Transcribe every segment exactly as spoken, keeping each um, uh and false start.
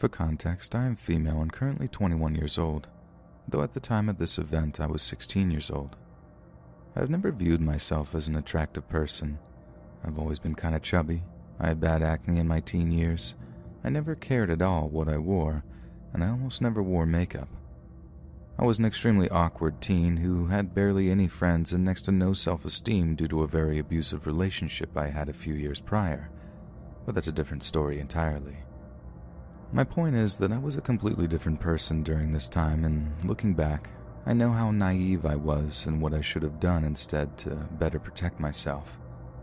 For context, I am female and currently twenty-one years old, though at the time of this event I was sixteen years old. I have never viewed myself as an attractive person. I've always been kind of chubby. I had bad acne in my teen years. I never cared at all what I wore, and I almost never wore makeup. I was an extremely awkward teen who had barely any friends and next to no self-esteem due to a very abusive relationship I had a few years prior, but that's a different story entirely. My point is that I was a completely different person during this time, and looking back, I know how naive I was and what I should have done instead to better protect myself.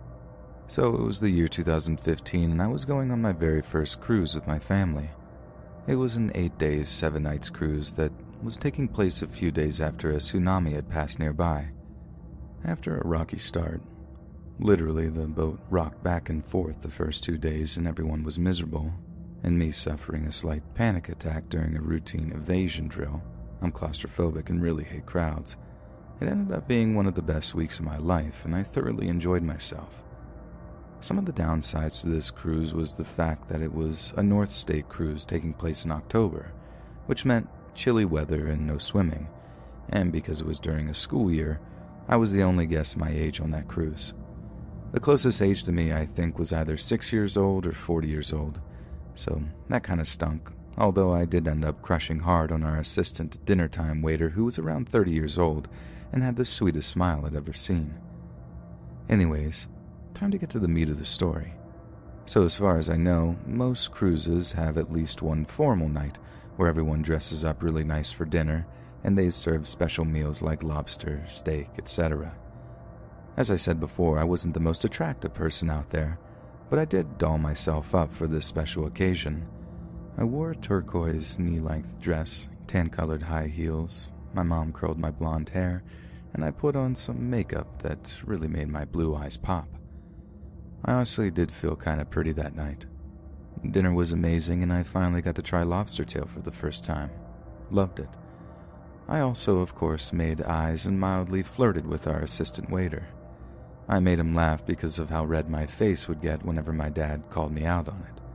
So it was the year two thousand fifteen, and I was going on my very first cruise with my family. It was an eight days, seven nights cruise that was taking place a few days after a tsunami had passed nearby. After a rocky start, literally the boat rocked back and forth the first two days and everyone was miserable, and me suffering a slight panic attack during a routine evasion drill. I'm claustrophobic and really hate crowds. It ended up being one of the best weeks of my life, and I thoroughly enjoyed myself. Some of the downsides to this cruise was the fact that it was a North State cruise taking place in October, which meant chilly weather and no swimming, and because it was during a school year, I was the only guest my age on that cruise. The closest age to me, I think, was either six years old or forty years old, so that kind of stunk, although I did end up crushing hard on our assistant dinner time waiter who was around thirty years old and had the sweetest smile I'd ever seen. Anyways, time to get to the meat of the story. So as far as I know, most cruises have at least one formal night where everyone dresses up really nice for dinner and they serve special meals like lobster, steak, et cetera. As I said before, I wasn't the most attractive person out there, but I did doll myself up for this special occasion. I wore a turquoise knee-length dress, tan-colored high heels, my mom curled my blonde hair, and I put on some makeup that really made my blue eyes pop. I honestly did feel kind of pretty that night. Dinner was amazing and I finally got to try lobster tail for the first time. Loved it. I also, of course, made eyes and mildly flirted with our assistant waiter. I made him laugh because of how red my face would get whenever my dad called me out on it.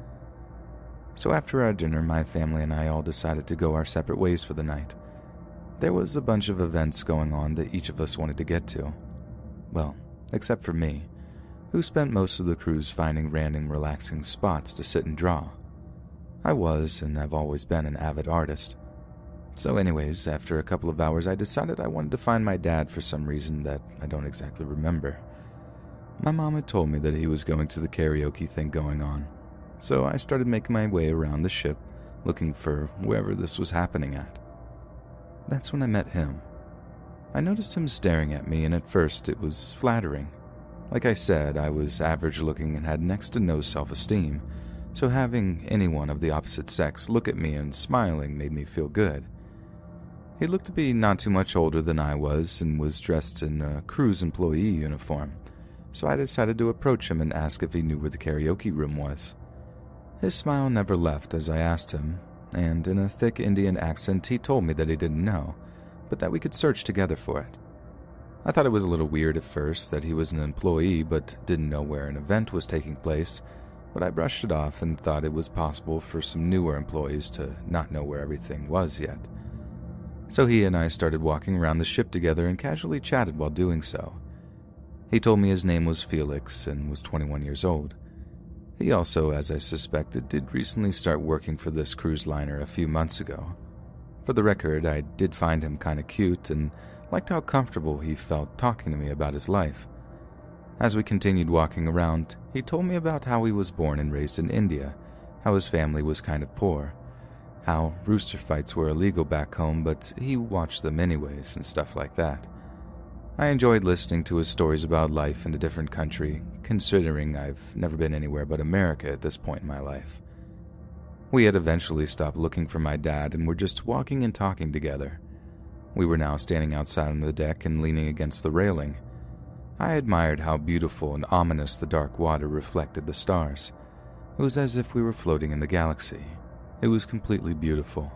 So after our dinner, my family and I all decided to go our separate ways for the night. There was a bunch of events going on that each of us wanted to get to. Well, except for me, who spent most of the cruise finding random relaxing spots to sit and draw. I was, and have always been, an avid artist. So anyways, after a couple of hours, I decided I wanted to find my dad for some reason that I don't exactly remember. My mom had told me that he was going to the karaoke thing going on, so I started making my way around the ship, looking for wherever this was happening at. That's when I met him. I noticed him staring at me, and at first it was flattering. Like I said, I was average-looking and had next to no self-esteem, so having anyone of the opposite sex look at me and smiling made me feel good. He looked to be not too much older than I was and was dressed in a cruise employee uniform, so I decided to approach him and ask if he knew where the karaoke room was. His smile never left as I asked him, and in a thick Indian accent he told me that he didn't know, but that we could search together for it. I thought it was a little weird at first that he was an employee but didn't know where an event was taking place, but I brushed it off and thought it was possible for some newer employees to not know where everything was yet. So he and I started walking around the ship together and casually chatted while doing so. He told me his name was Felix and was twenty-one years old. He also, as I suspected, did recently start working for this cruise liner a few months ago. For the record, I did find him kind of cute and liked how comfortable he felt talking to me about his life. As we continued walking around, he told me about how he was born and raised in India, how his family was kind of poor, how rooster fights were illegal back home but he watched them anyways and stuff like that. I enjoyed listening to his stories about life in a different country, considering I've never been anywhere but America at this point in my life. We had eventually stopped looking for my dad and were just walking and talking together. We were now standing outside on the deck and leaning against the railing. I admired how beautiful and ominous the dark water reflected the stars. It was as if we were floating in the galaxy. It was completely beautiful.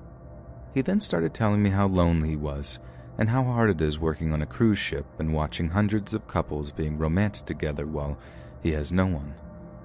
He then started telling me how lonely he was and how hard it is working on a cruise ship and watching hundreds of couples being romantic together while he has no one.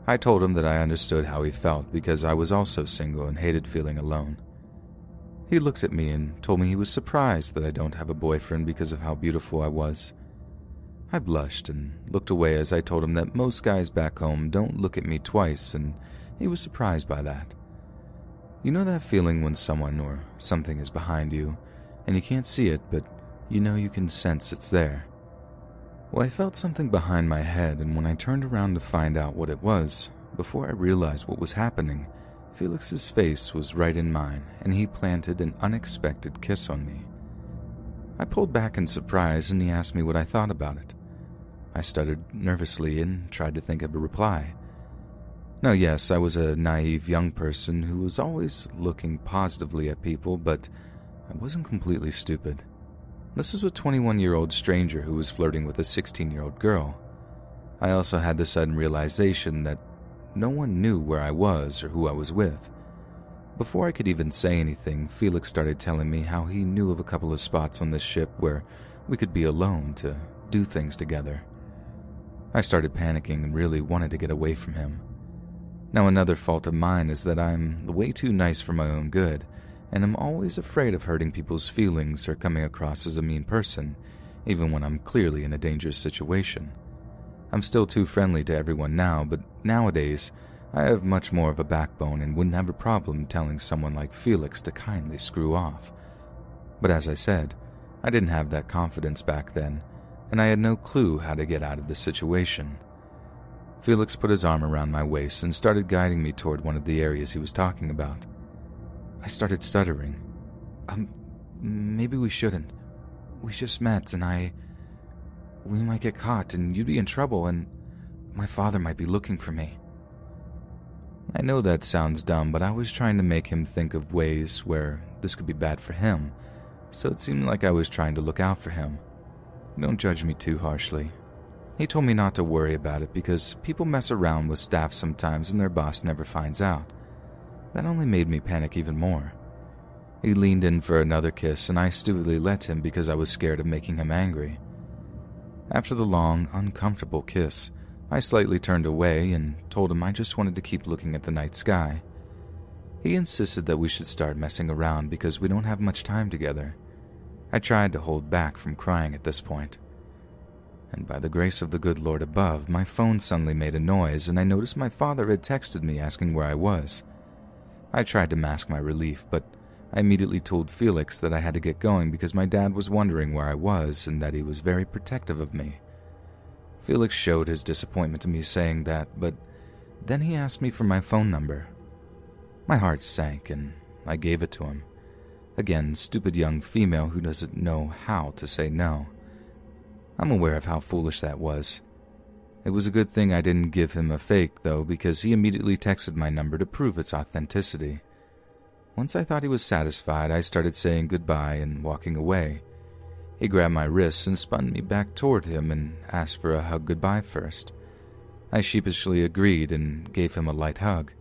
I told him that I understood how he felt because I was also single and hated feeling alone. He looked at me and told me he was surprised that I don't have a boyfriend because of how beautiful I was. I blushed and looked away as I told him that most guys back home don't look at me twice, and he was surprised by that. You know that feeling when someone or something is behind you, and you can't see it, but you know you can sense it's there? Well, I felt something behind my head, and when I turned around to find out what it was, before I realized what was happening, Felix's face was right in mine, and he planted an unexpected kiss on me. I pulled back in surprise, and he asked me what I thought about it. I stuttered nervously and tried to think of a reply. Now, yes, I was a naive young person who was always looking positively at people, but I wasn't completely stupid. This was a twenty-one-year-old stranger who was flirting with a sixteen-year-old girl. I also had the sudden realization that no one knew where I was or who I was with. Before I could even say anything, Felix started telling me how he knew of a couple of spots on this ship where we could be alone to do things together. I started panicking and really wanted to get away from him. Now, another fault of mine is that I'm way too nice for my own good, and I'm always afraid of hurting people's feelings or coming across as a mean person, even when I'm clearly in a dangerous situation. I'm still too friendly to everyone now, but nowadays, I have much more of a backbone and wouldn't have a problem telling someone like Felix to kindly screw off. But as I said, I didn't have that confidence back then, and I had no clue how to get out of the situation. Felix put his arm around my waist and started guiding me toward one of the areas he was talking about. I started stuttering. Um, maybe we shouldn't. We just met, and I... We might get caught, and you'd be in trouble, and my father might be looking for me. I know that sounds dumb, but I was trying to make him think of ways where this could be bad for him, so it seemed like I was trying to look out for him. Don't judge me too harshly. He told me not to worry about it because people mess around with staff sometimes and their boss never finds out. That only made me panic even more. He leaned in for another kiss, and I stupidly let him because I was scared of making him angry. After the long, uncomfortable kiss, I slightly turned away and told him I just wanted to keep looking at the night sky. He insisted that we should start messing around because we don't have much time together. I tried to hold back from crying at this point. And by the grace of the good Lord above, my phone suddenly made a noise, and I noticed my father had texted me asking where I was. I tried to mask my relief, but I immediately told Felix that I had to get going because my dad was wondering where I was and that he was very protective of me. Felix showed his disappointment to me saying that, but then he asked me for my phone number. My heart sank, and I gave it to him. Again, stupid young female who doesn't know how to say no. I'm aware of how foolish that was. It was a good thing I didn't give him a fake, though, because he immediately texted my number to prove its authenticity. Once I thought he was satisfied, I started saying goodbye and walking away. He grabbed my wrists and spun me back toward him and asked for a hug goodbye first. I sheepishly agreed and gave him a light hug.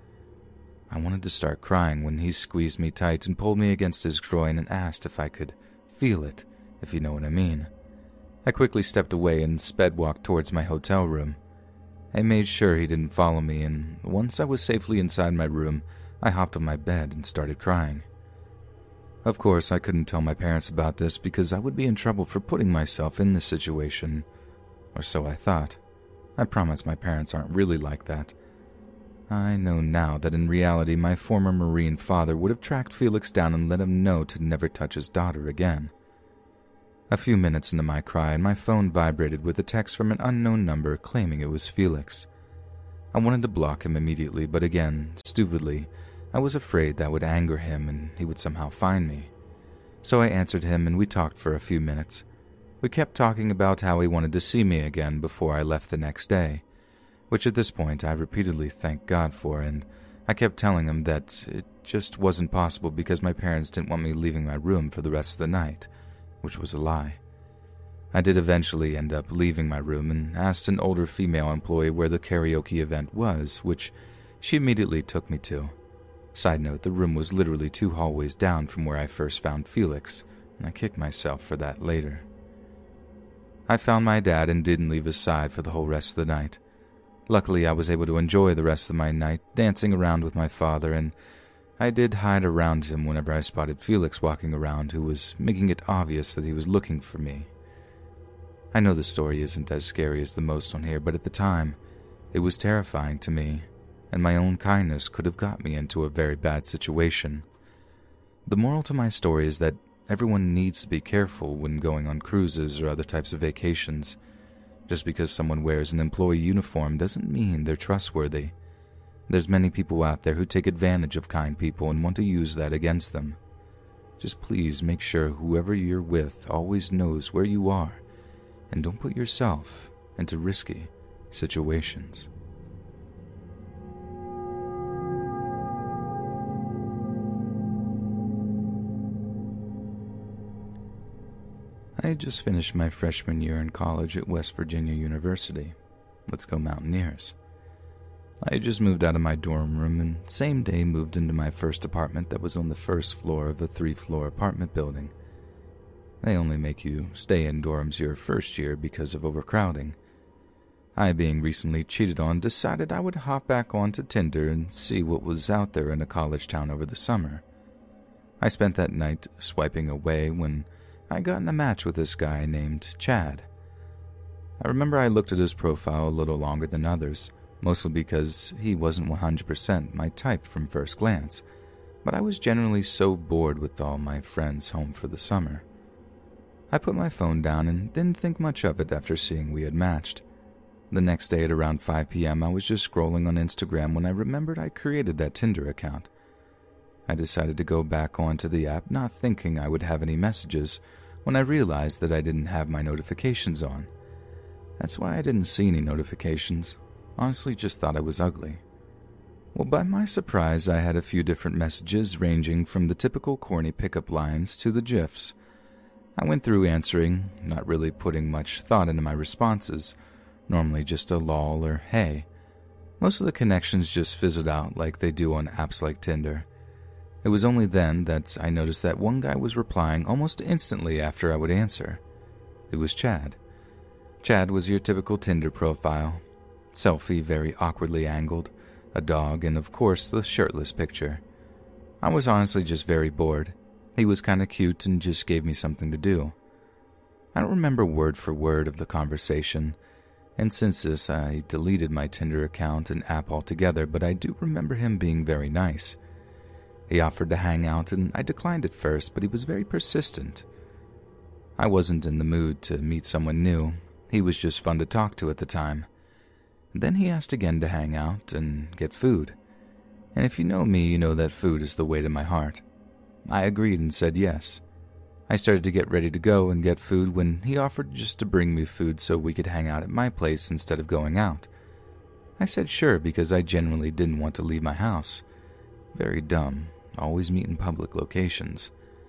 I wanted to start crying when he squeezed me tight and pulled me against his groin and asked if I could feel it, if you know what I mean. I quickly stepped away and sped walked towards my hotel room. I made sure he didn't follow me, and once I was safely inside my room, I hopped on my bed and started crying. Of course, I couldn't tell my parents about this because I would be in trouble for putting myself in this situation, or so I thought. I promise my parents aren't really like that. I know now that in reality my former Marine father would have tracked Felix down and let him know to never touch his daughter again. A few minutes into my cry, and my phone vibrated with a text from an unknown number claiming it was Felix. I wanted to block him immediately, but again, stupidly, I was afraid that would anger him and he would somehow find me. So I answered him and we talked for a few minutes. We kept talking about how he wanted to see me again before I left the next day, which at this point I repeatedly thanked God for, and I kept telling him that it just wasn't possible because my parents didn't want me leaving my room for the rest of the night, which was a lie. I did eventually end up leaving my room and asked an older female employee where the karaoke event was, which she immediately took me to. Side note, the room was literally two hallways down from where I first found Felix, and I kicked myself for that later. I found my dad and didn't leave his side for the whole rest of the night. Luckily, I was able to enjoy the rest of my night dancing around with my father, and I did hide around him whenever I spotted Felix walking around, who was making it obvious that he was looking for me. I know the story isn't as scary as the most on here, but at the time, it was terrifying to me, and my own kindness could have got me into a very bad situation. The moral to my story is that everyone needs to be careful when going on cruises or other types of vacations. Just because someone wears an employee uniform doesn't mean they're trustworthy. There's many people out there who take advantage of kind people and want to use that against them. Just please make sure whoever you're with always knows where you are, and don't put yourself into risky situations. I just finished my freshman year in college at West Virginia University. Let's go Mountaineers. I had just moved out of my dorm room and same day moved into my first apartment that was on the first floor of a three-floor apartment building. They only make you stay in dorms your first year because of overcrowding. I, being recently cheated on, decided I would hop back onto Tinder and see what was out there in a college town over the summer. I spent that night swiping away when I got in a match with this guy named Chad. I remember I looked at his profile a little longer than others, mostly because he wasn't one hundred percent my type from first glance, but I was generally so bored with all my friends home for the summer. I put my phone down and didn't think much of it after seeing we had matched. The next day at around five p.m. I was just scrolling on Instagram when I remembered I created that Tinder account. I decided to go back onto the app, not thinking I would have any messages, when I realized that I didn't have my notifications on. That's why I didn't see any notifications. Honestly, just thought I was ugly. Well, by my surprise, I had a few different messages ranging from the typical corny pickup lines to the GIFs. I went through answering, not really putting much thought into my responses, normally just a lol or hey. Most of the connections just fizzled out like they do on apps like Tinder. It was only then that I noticed that one guy was replying almost instantly after I would answer. It was Chad. Chad was your typical Tinder profile. Selfie very awkwardly angled, a dog, and of course the shirtless picture. I was honestly just very bored. He was kinda cute and just gave me something to do. I don't remember word for word of the conversation, and since this I deleted my Tinder account and app altogether, but I do remember him being very nice. He offered to hang out and I declined at first, but he was very persistent. I wasn't in the mood to meet someone new. He was just fun to talk to at the time. Then he asked again to hang out and get food. And if you know me, you know that food is the way to my heart. I agreed and said yes. I started to get ready to go and get food when he offered just to bring me food so we could hang out at my place instead of going out. I said sure because I genuinely didn't want to leave my house. Very dumb. Always meet in public locations.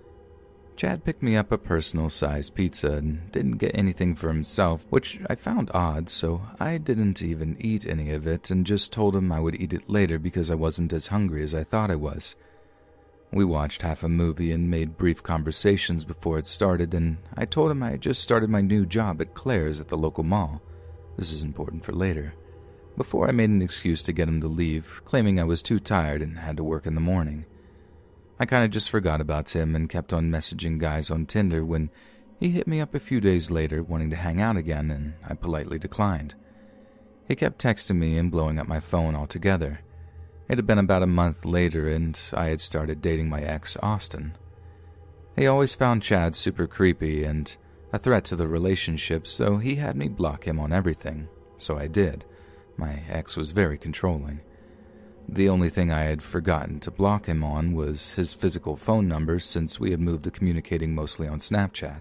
Chad picked me up a personal-sized pizza and didn't get anything for himself, which I found odd, so I didn't even eat any of it and just told him I would eat it later because I wasn't as hungry as I thought I was. We watched half a movie and made brief conversations before it started, and I told him I had just started my new job at Claire's at the local mall. This is important for later. Before I made an excuse to get him to leave, claiming I was too tired and had to work in the morning. I kinda just forgot about him and kept on messaging guys on Tinder when he hit me up a few days later wanting to hang out again, and I politely declined. He kept texting me and blowing up my phone altogether. It had been about a month later and I had started dating my ex, Austin. He always found Chad super creepy and a threat to the relationship, so he had me block him on everything. So I did. My ex was very controlling. The only thing I had forgotten to block him on was his physical phone number since we had moved to communicating mostly on Snapchat.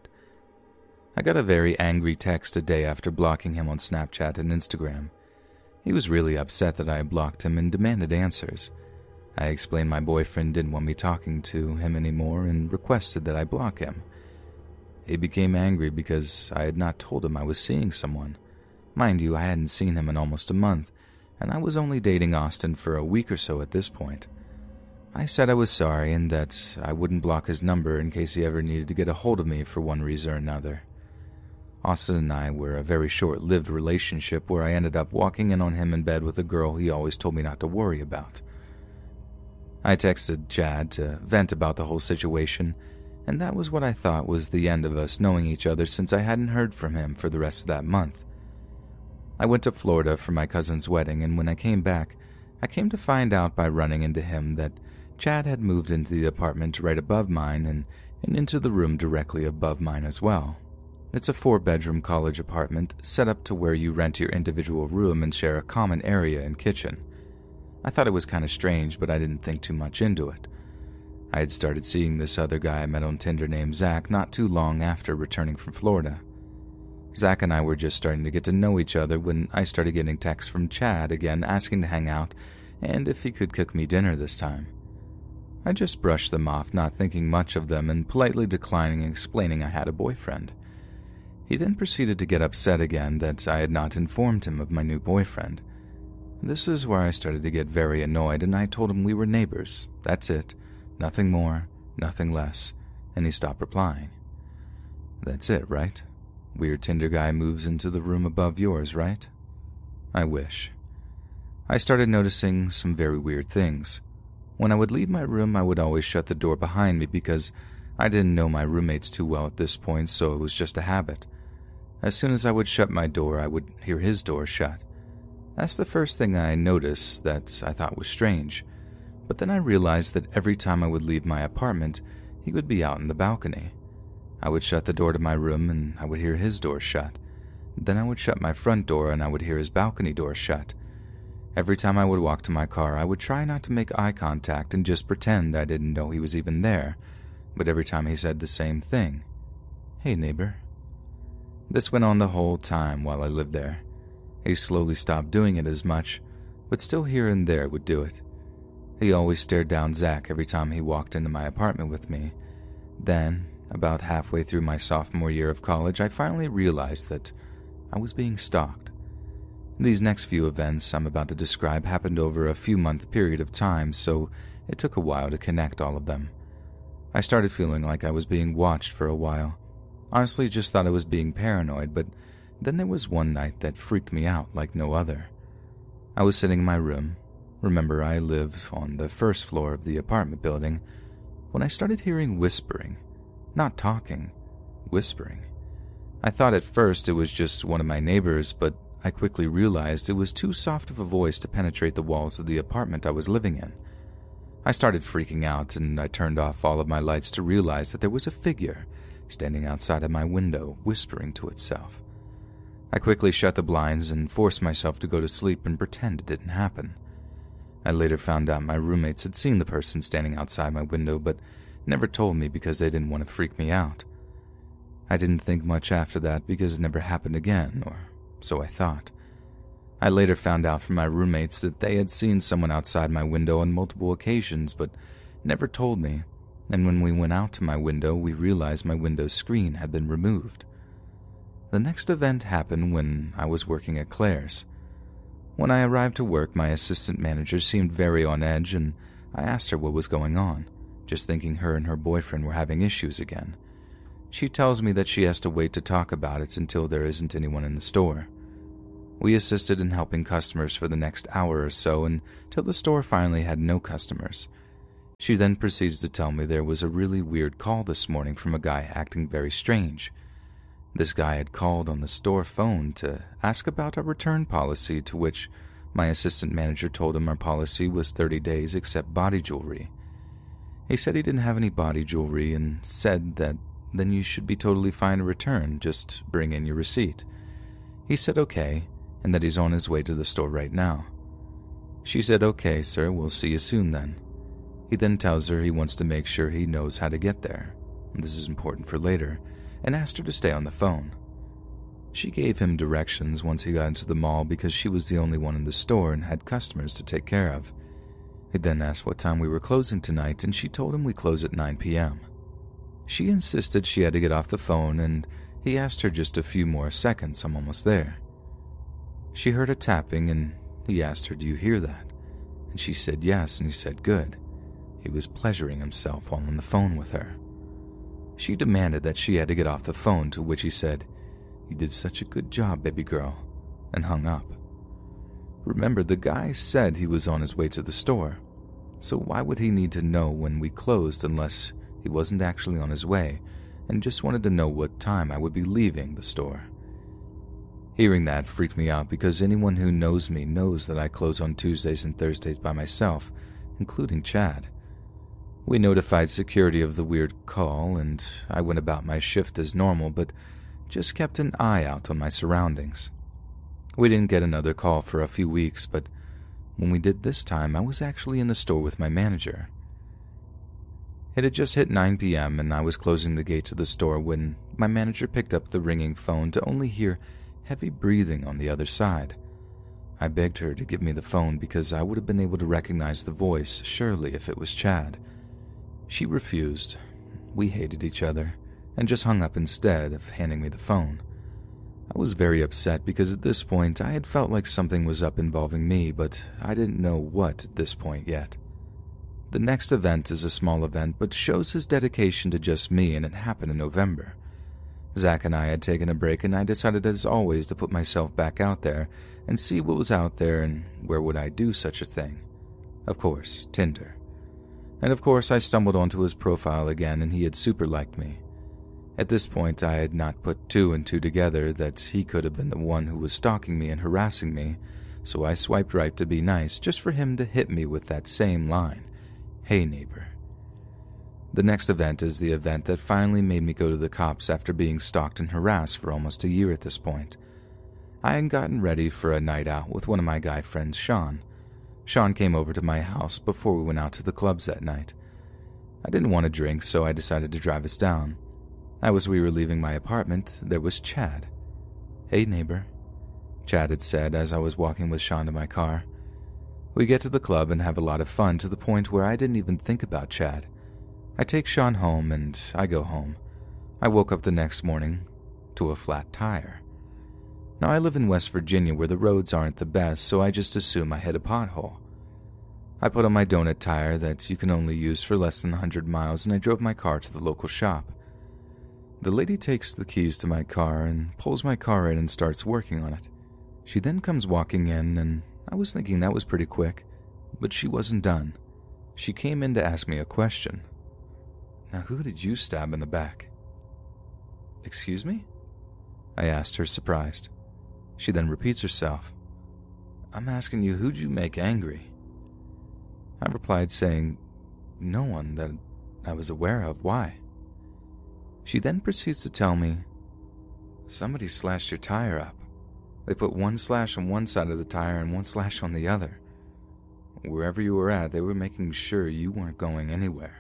I got a very angry text a day after blocking him on Snapchat and Instagram. He was really upset that I had blocked him and demanded answers. I explained my boyfriend didn't want me talking to him anymore and requested that I block him. He became angry because I had not told him I was seeing someone. Mind you, I hadn't seen him in almost a month, and I was only dating Austin for a week or so at this point. I said I was sorry and that I wouldn't block his number in case he ever needed to get a hold of me for one reason or another. Austin and I were a very short-lived relationship where I ended up walking in on him in bed with a girl he always told me not to worry about. I texted Chad to vent about the whole situation, and that was what I thought was the end of us knowing each other since I hadn't heard from him for the rest of that month. I went to Florida for my cousin's wedding, and when I came back, I came to find out by running into him that Chad had moved into the apartment right above mine and, and into the room directly above mine as well. It's a four-bedroom college apartment set up to where you rent your individual room and share a common area and kitchen. I thought it was kind of strange, but I didn't think too much into it. I had started seeing this other guy I met on Tinder named Zach not too long after returning from Florida. Zach and I were just starting to get to know each other when I started getting texts from Chad again asking to hang out and if he could cook me dinner this time. I just brushed them off, not thinking much of them and politely declining and explaining I had a boyfriend. He then proceeded to get upset again that I had not informed him of my new boyfriend. This is where I started to get very annoyed, and I told him we were neighbors. That's it. Nothing more, nothing less. And he stopped replying. That's it, right? Weird Tinder guy moves into the room above yours, right? I wish. I started noticing some very weird things. When I would leave my room, I would always shut the door behind me because I didn't know my roommates too well at this point, so it was just a habit. As soon as I would shut my door, I would hear his door shut. That's the first thing I noticed that I thought was strange. But then I realized that every time I would leave my apartment, he would be out in the balcony. I would shut the door to my room and I would hear his door shut. Then I would shut my front door and I would hear his balcony door shut. Every time I would walk to my car, I would try not to make eye contact and just pretend I didn't know he was even there. But every time he said the same thing. Hey, neighbor. This went on the whole time while I lived there. He slowly stopped doing it as much, but still here and there would do it. He always stared down Zach every time he walked into my apartment with me. Then, about halfway through my sophomore year of college, I finally realized that I was being stalked. These next few events I'm about to describe happened over a few-month period of time, so it took a while to connect all of them. I started feeling like I was being watched for a while. Honestly, just thought I was being paranoid, but then there was one night that freaked me out like no other. I was sitting in my room. Remember, I live on the first floor of the apartment building, when I started hearing whispering. Not talking, whispering. I thought at first it was just one of my neighbors, but I quickly realized it was too soft of a voice to penetrate the walls of the apartment I was living in. I started freaking out, and I turned off all of my lights to realize that there was a figure standing outside of my window, whispering to itself. I quickly shut the blinds and forced myself to go to sleep and pretend it didn't happen. I later found out my roommates had seen the person standing outside my window, but never told me because they didn't want to freak me out. I didn't think much after that because it never happened again, or so I thought. I later found out from my roommates that they had seen someone outside my window on multiple occasions, but never told me. And when we went out to my window, we realized my window screen had been removed. The next event happened when I was working at Claire's. When I arrived to work, my assistant manager seemed very on edge, and I asked her what was going on, just thinking her and her boyfriend were having issues again. She tells me that she has to wait to talk about it until there isn't anyone in the store. We assisted in helping customers for the next hour or so until the store finally had no customers. She then proceeds to tell me there was a really weird call this morning from a guy acting very strange. This guy had called on the store phone to ask about our return policy, to which my assistant manager told him our policy was thirty days except body jewelry. He said he didn't have any body jewelry and said that then you should be totally fine to return, just bring in your receipt. He said okay, and that he's on his way to the store right now. She said, okay, sir, we'll see you soon then. He then tells her he wants to make sure he knows how to get there. This is important for later, and asked her to stay on the phone. She gave him directions once he got into the mall because she was the only one in the store and had customers to take care of. He then asked what time we were closing tonight, and she told him we close at nine p.m. She insisted she had to get off the phone, and he asked her just a few more seconds, I'm almost there. She heard a tapping, and he asked her, do you hear that? And she said yes, and he said good. He was pleasuring himself while on the phone with her. She demanded that she had to get off the phone, to which he said, "You did such a good job, baby girl," and hung up. Remember, the guy said he was on his way to the store, so why would he need to know when we closed unless he wasn't actually on his way and just wanted to know what time I would be leaving the store? Hearing that freaked me out because anyone who knows me knows that I close on Tuesdays and Thursdays by myself, including Chad. We notified security of the weird call, and I went about my shift as normal, but just kept an eye out on my surroundings. We didn't get another call for a few weeks, but when we did this time, I was actually in the store with my manager. It had just hit nine p.m., and I was closing the gate to the store when my manager picked up the ringing phone to only hear heavy breathing on the other side. I begged her to give me the phone because I would have been able to recognize the voice, surely, if it was Chad. She refused. We hated each other, and just hung up instead of handing me the phone. I was very upset because at this point I had felt like something was up involving me, but I didn't know what at this point yet. The next event is a small event, but shows his dedication to just me, and it happened in November. Zach and I had taken a break, and I decided as always to put myself back out there and see what was out there and where would I do such a thing. Of course, Tinder. And of course I stumbled onto his profile again, and he had super liked me. At this point I had not put two and two together that he could have been the one who was stalking me and harassing me, so I swiped right to be nice just for him to hit me with that same line, "Hey neighbor." The next event is the event that finally made me go to the cops after being stalked and harassed for almost a year at this point. I had gotten ready for a night out with one of my guy friends, Sean. Sean came over to my house before we went out to the clubs that night. I didn't want to drink, so I decided to drive us down. As we were leaving my apartment, there was Chad. "Hey neighbor," Chad had said as I was walking with Sean to my car. We get to the club and have a lot of fun to the point where I didn't even think about Chad. I take Sean home and I go home. I woke up the next morning to a flat tire. Now I live in West Virginia where the roads aren't the best, so I just assume I hit a pothole. I put on my donut tire that you can only use for less than one hundred miles, and I drove my car to the local shop. The lady takes the keys to my car and pulls my car in and starts working on it. She then comes walking in, and I was thinking that was pretty quick, but she wasn't done. She came in to ask me a question. "Now who did you stab in the back?" "Excuse me?" I asked her, surprised. She then repeats herself. "I'm asking you, who'd you make angry?" I replied saying, "No one that I was aware of. Why?" She then proceeds to tell me, "Somebody slashed your tire up. They put one slash on one side of the tire and one slash on the other. Wherever you were at, they were making sure you weren't going anywhere."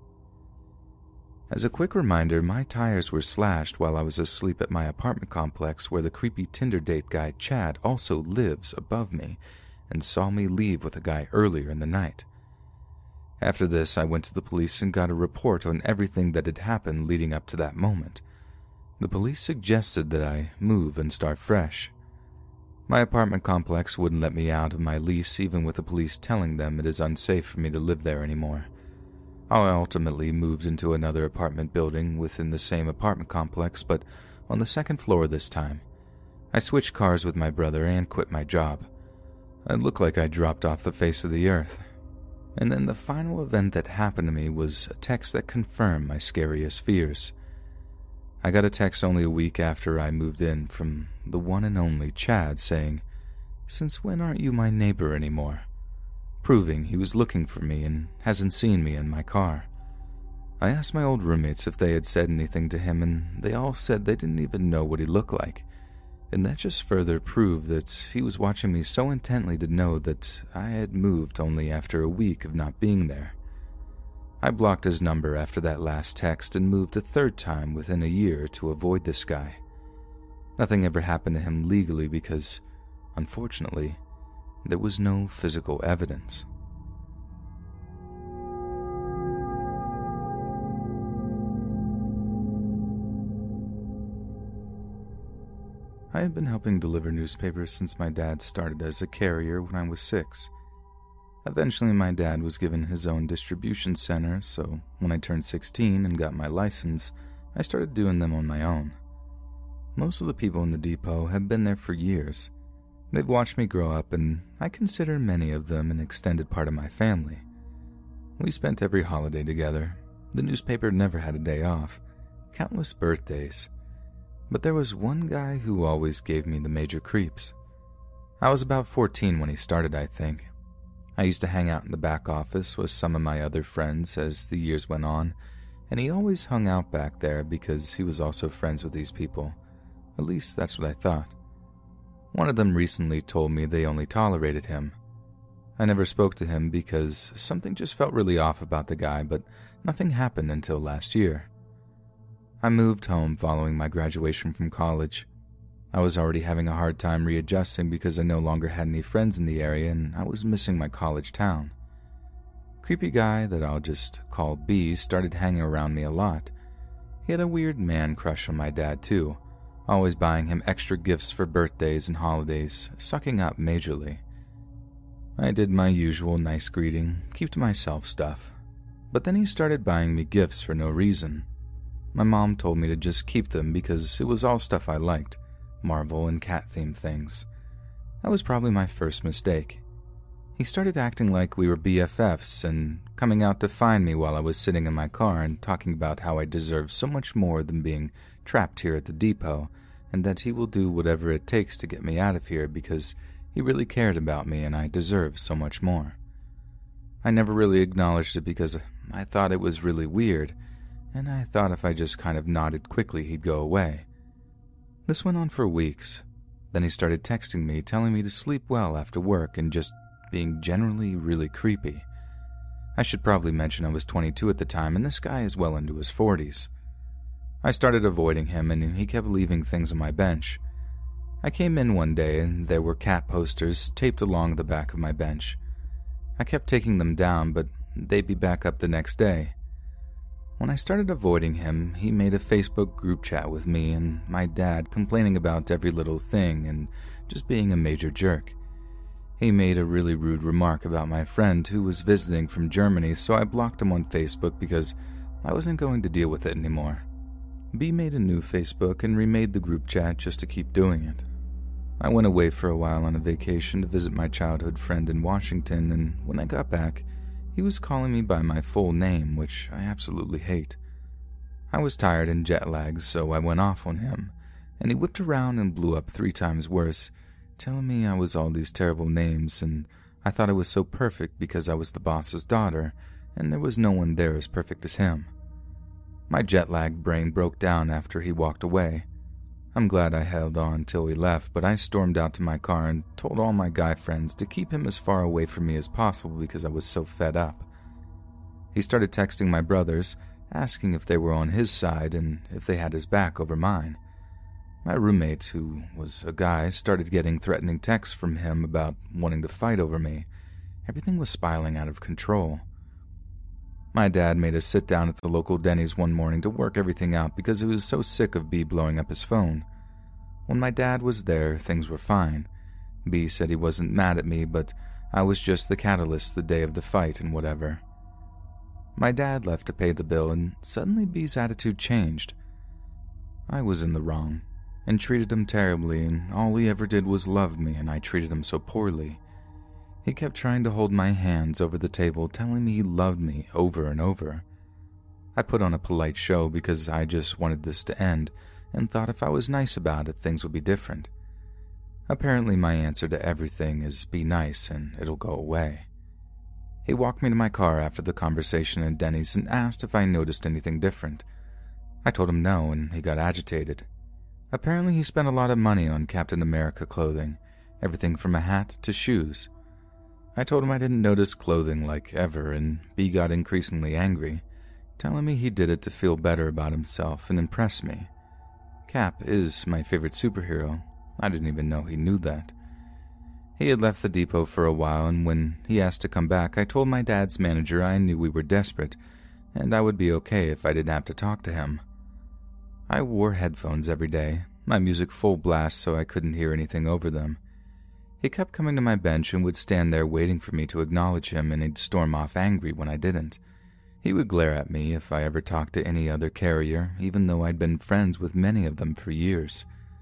As a quick reminder, my tires were slashed while I was asleep at my apartment complex where the creepy Tinder date guy Chad also lives above me and saw me leave with a guy earlier in the night. After this, I went to the police and got a report on everything that had happened leading up to that moment. The police suggested that I move and start fresh. My apartment complex wouldn't let me out of my lease, even with the police telling them it is unsafe for me to live there anymore. I ultimately moved into another apartment building within the same apartment complex, but on the second floor this time. I switched cars with my brother and quit my job. I looked like I dropped off the face of the earth. And then the final event that happened to me was a text that confirmed my scariest fears. I got a text only a week after I moved in from the one and only Chad saying, "Since when aren't you my neighbor anymore?" proving he was looking for me and hasn't seen me in my car. I asked my old roommates if they had said anything to him, and they all said they didn't even know what he looked like. And that just further proved that he was watching me so intently to know that I had moved only after a week of not being there. I blocked his number after that last text and moved a third time within a year to avoid this guy. Nothing ever happened to him legally because, unfortunately, there was no physical evidence. I have been helping deliver newspapers since my dad started as a carrier when I was six. Eventually, my dad was given his own distribution center, so when I turned sixteen and got my license, I started doing them on my own. Most of the people in the depot have been there for years. They've watched me grow up, and I consider many of them an extended part of my family. We spent every holiday together. The newspaper never had a day off. Countless birthdays. But there was one guy who always gave me the major creeps. I was about fourteen when he started, I think. I used to hang out in the back office with some of my other friends as the years went on, and he always hung out back there because he was also friends with these people. At least that's what I thought. One of them recently told me they only tolerated him. I never spoke to him because something just felt really off about the guy, but nothing happened until last year. I moved home following my graduation from college. I was already having a hard time readjusting because I no longer had any friends in the area and I was missing my college town. Creepy guy that I'll just call B started hanging around me a lot. He had a weird man crush on my dad too, always buying him extra gifts for birthdays and holidays, sucking up majorly. I did my usual nice greeting, keep to myself stuff. But then he started buying me gifts for no reason. My mom told me to just keep them because it was all stuff I liked, Marvel and cat-themed things. That was probably my first mistake. He started acting like we were B F Fs and coming out to find me while I was sitting in my car and talking about how I deserve so much more than being trapped here at the depot, and that he will do whatever it takes to get me out of here because he really cared about me and I deserve so much more. I never really acknowledged it because I thought it was really weird, and I thought if I just kind of nodded quickly he'd go away. This went on for weeks. Then he started texting me, telling me to sleep well after work and just being generally really creepy. I should probably mention I was twenty-two at the time and this guy is well into his forties. I started avoiding him and he kept leaving things on my bench. I came in one day and there were cat posters taped along the back of my bench. I kept taking them down, but they'd be back up the next day. When I started avoiding him, he made a Facebook group chat with me and my dad complaining about every little thing and just being a major jerk. He made a really rude remark about my friend who was visiting from Germany, so I blocked him on Facebook because I wasn't going to deal with it anymore. B made a new Facebook and remade the group chat just to keep doing it. I went away for a while on a vacation to visit my childhood friend in Washington, and when I got back, he was calling me by my full name, which I absolutely hate. I was tired and jet-lagged, so I went off on him, and he whipped around and blew up three times worse, telling me I was all these terrible names, and I thought I was so perfect because I was the boss's daughter, and there was no one there as perfect as him. My jet-lagged brain broke down after he walked away. I'm glad I held on till he left, but I stormed out to my car and told all my guy friends to keep him as far away from me as possible because I was so fed up. He started texting my brothers, asking if they were on his side and if they had his back over mine. My roommate, who was a guy, started getting threatening texts from him about wanting to fight over me. Everything was spiraling out of control. My dad made us sit down at the local Denny's one morning to work everything out because he was so sick of B blowing up his phone. When my dad was there, things were fine. B said he wasn't mad at me, but I was just the catalyst the day of the fight and whatever. My dad left to pay the bill, and suddenly B's attitude changed. I was in the wrong, and treated him terribly, and all he ever did was love me, and I treated him so poorly. He kept trying to hold my hands over the table, telling me he loved me over and over. I put on a polite show because I just wanted this to end, and thought if I was nice about it, things would be different. Apparently my answer to everything is be nice and it'll go away. He walked me to my car after the conversation at Denny's and asked if I noticed anything different. I told him no, and he got agitated. Apparently he spent a lot of money on Captain America clothing, everything from a hat to shoes. I told him I didn't notice clothing like ever, and B got increasingly angry, telling me he did it to feel better about himself and impress me. Cap is my favorite superhero. I didn't even know he knew that. He had left the depot for a while, and when he asked to come back, I told my dad's manager I knew we were desperate, and I would be okay if I didn't have to talk to him. I wore headphones every day, my music full blast so I couldn't hear anything over them. He kept coming to my bench and would stand there waiting for me to acknowledge him, and he'd storm off angry when I didn't. He would glare at me if I ever talked to any other carrier, even though I'd been friends with many of them for years.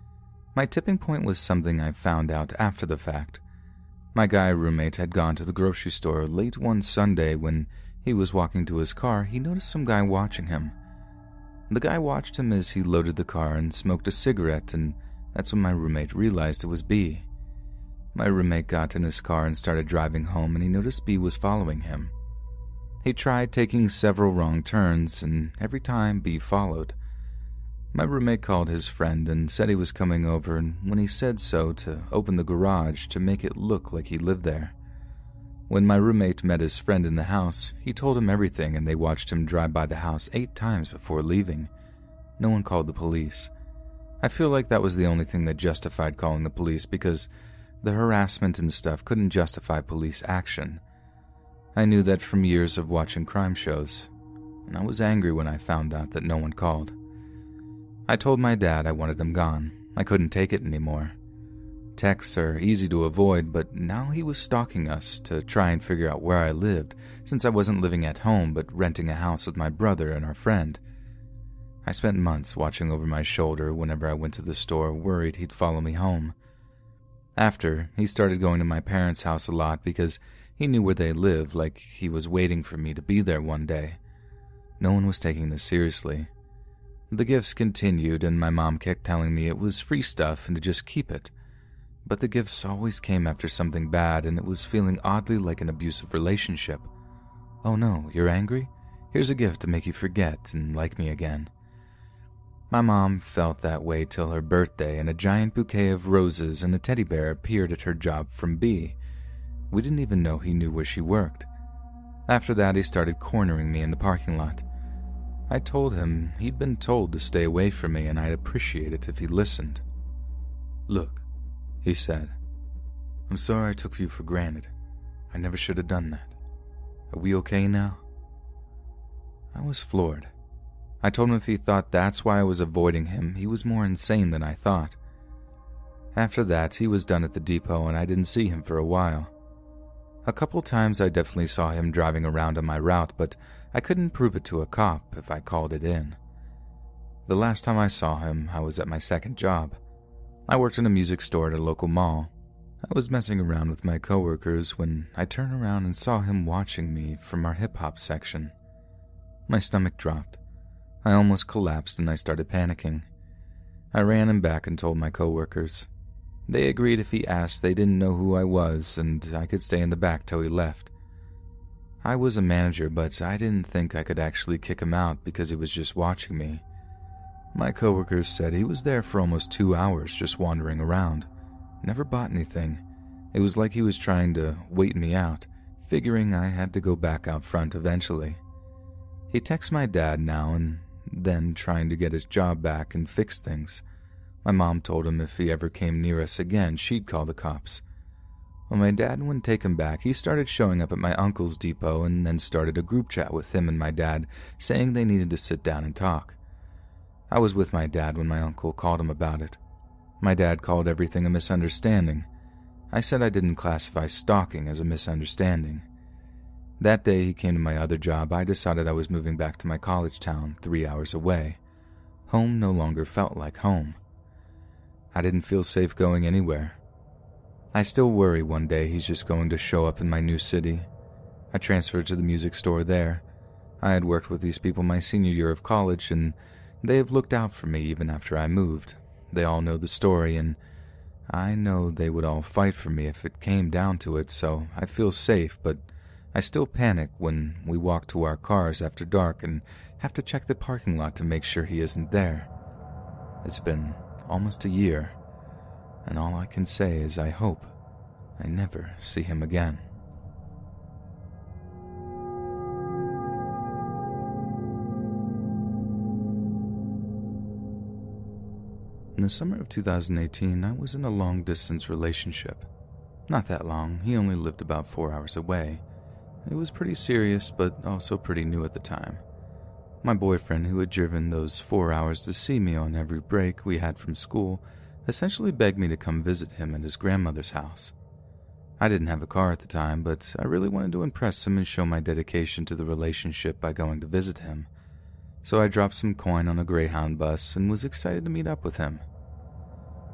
My tipping point was something I found out after the fact. My guy roommate had gone to the grocery store late one Sunday. When he was walking to his car, he noticed some guy watching him. The guy watched him as he loaded the car and smoked a cigarette, and that's when my roommate realized it was B. My roommate got in his car and started driving home, and he noticed B was following him. He tried taking several wrong turns, and every time B followed. My roommate called his friend and said he was coming over, and when he said so, to open the garage to make it look like he lived there. When my roommate met his friend in the house, he told him everything, and they watched him drive by the house eight times before leaving. No one called the police. I feel like that was the only thing that justified calling the police, because the harassment and stuff couldn't justify police action. I knew that from years of watching crime shows, and I was angry when I found out that no one called. I told my dad I wanted him gone. I couldn't take it anymore. Texts are easy to avoid, but now he was stalking us to try and figure out where I lived, since I wasn't living at home but renting a house with my brother and our friend. I spent months watching over my shoulder whenever I went to the store, worried he'd follow me home. After, he started going to my parents' house a lot because he knew where they lived, like he was waiting for me to be there one day. No one was taking this seriously. The gifts continued, and my mom kept telling me it was free stuff and to just keep it. But the gifts always came after something bad, and it was feeling oddly like an abusive relationship. Oh no, you're angry? Here's a gift to make you forget and like me again. My mom felt that way till her birthday, and a giant bouquet of roses and a teddy bear appeared at her job from B. We didn't even know he knew where she worked. After that, he started cornering me in the parking lot. I told him he'd been told to stay away from me, and I'd appreciate it if he listened. "Look," he said, "I'm sorry I took you for granted. I never should have done that. Are we okay now?" I was floored. I told him if he thought that's why I was avoiding him, he was more insane than I thought. After that, he was done at the depot, and I didn't see him for a while. A couple times I definitely saw him driving around on my route, but I couldn't prove it to a cop if I called it in. The last time I saw him, I was at my second job. I worked in a music store at a local mall. I was messing around with my coworkers when I turned around and saw him watching me from our hip-hop section. My stomach dropped. I almost collapsed and I started panicking. I ran him back and told my coworkers. They agreed if he asked they didn't know who I was and I could stay in the back till he left. I was a manager, but I didn't think I could actually kick him out because he was just watching me. My coworkers said he was there for almost two hours just wandering around. Never bought anything. It was like he was trying to wait me out, figuring I had to go back out front eventually. He texts my dad now and then, trying to get his job back and fix things. My mom told him if he ever came near us again, she'd call the cops. When my dad wouldn't take him back, he started showing up at my uncle's depot and then started a group chat with him and my dad, saying they needed to sit down and talk. I was with my dad when my uncle called him about it. My dad called everything a misunderstanding. I said I didn't classify stalking as a misunderstanding. That day he came to my other job, I decided I was moving back to my college town, three hours away. Home no longer felt like home. I didn't feel safe going anywhere. I still worry one day he's just going to show up in my new city. I transferred to the music store there. I had worked with these people my senior year of college, and they have looked out for me even after I moved. They all know the story, and I know they would all fight for me if it came down to it, so I feel safe, but I still panic when we walk to our cars after dark and have to check the parking lot to make sure he isn't there. It's been almost a year, and all I can say is I hope I never see him again. In the summer of two thousand eighteen, I was in a long-distance relationship. Not that long, he only lived about four hours away. It was pretty serious, but also pretty new at the time. My boyfriend, who had driven those four hours to see me on every break we had from school, essentially begged me to come visit him at his grandmother's house. I didn't have a car at the time, but I really wanted to impress him and show my dedication to the relationship by going to visit him. So I dropped some coin on a Greyhound bus and was excited to meet up with him.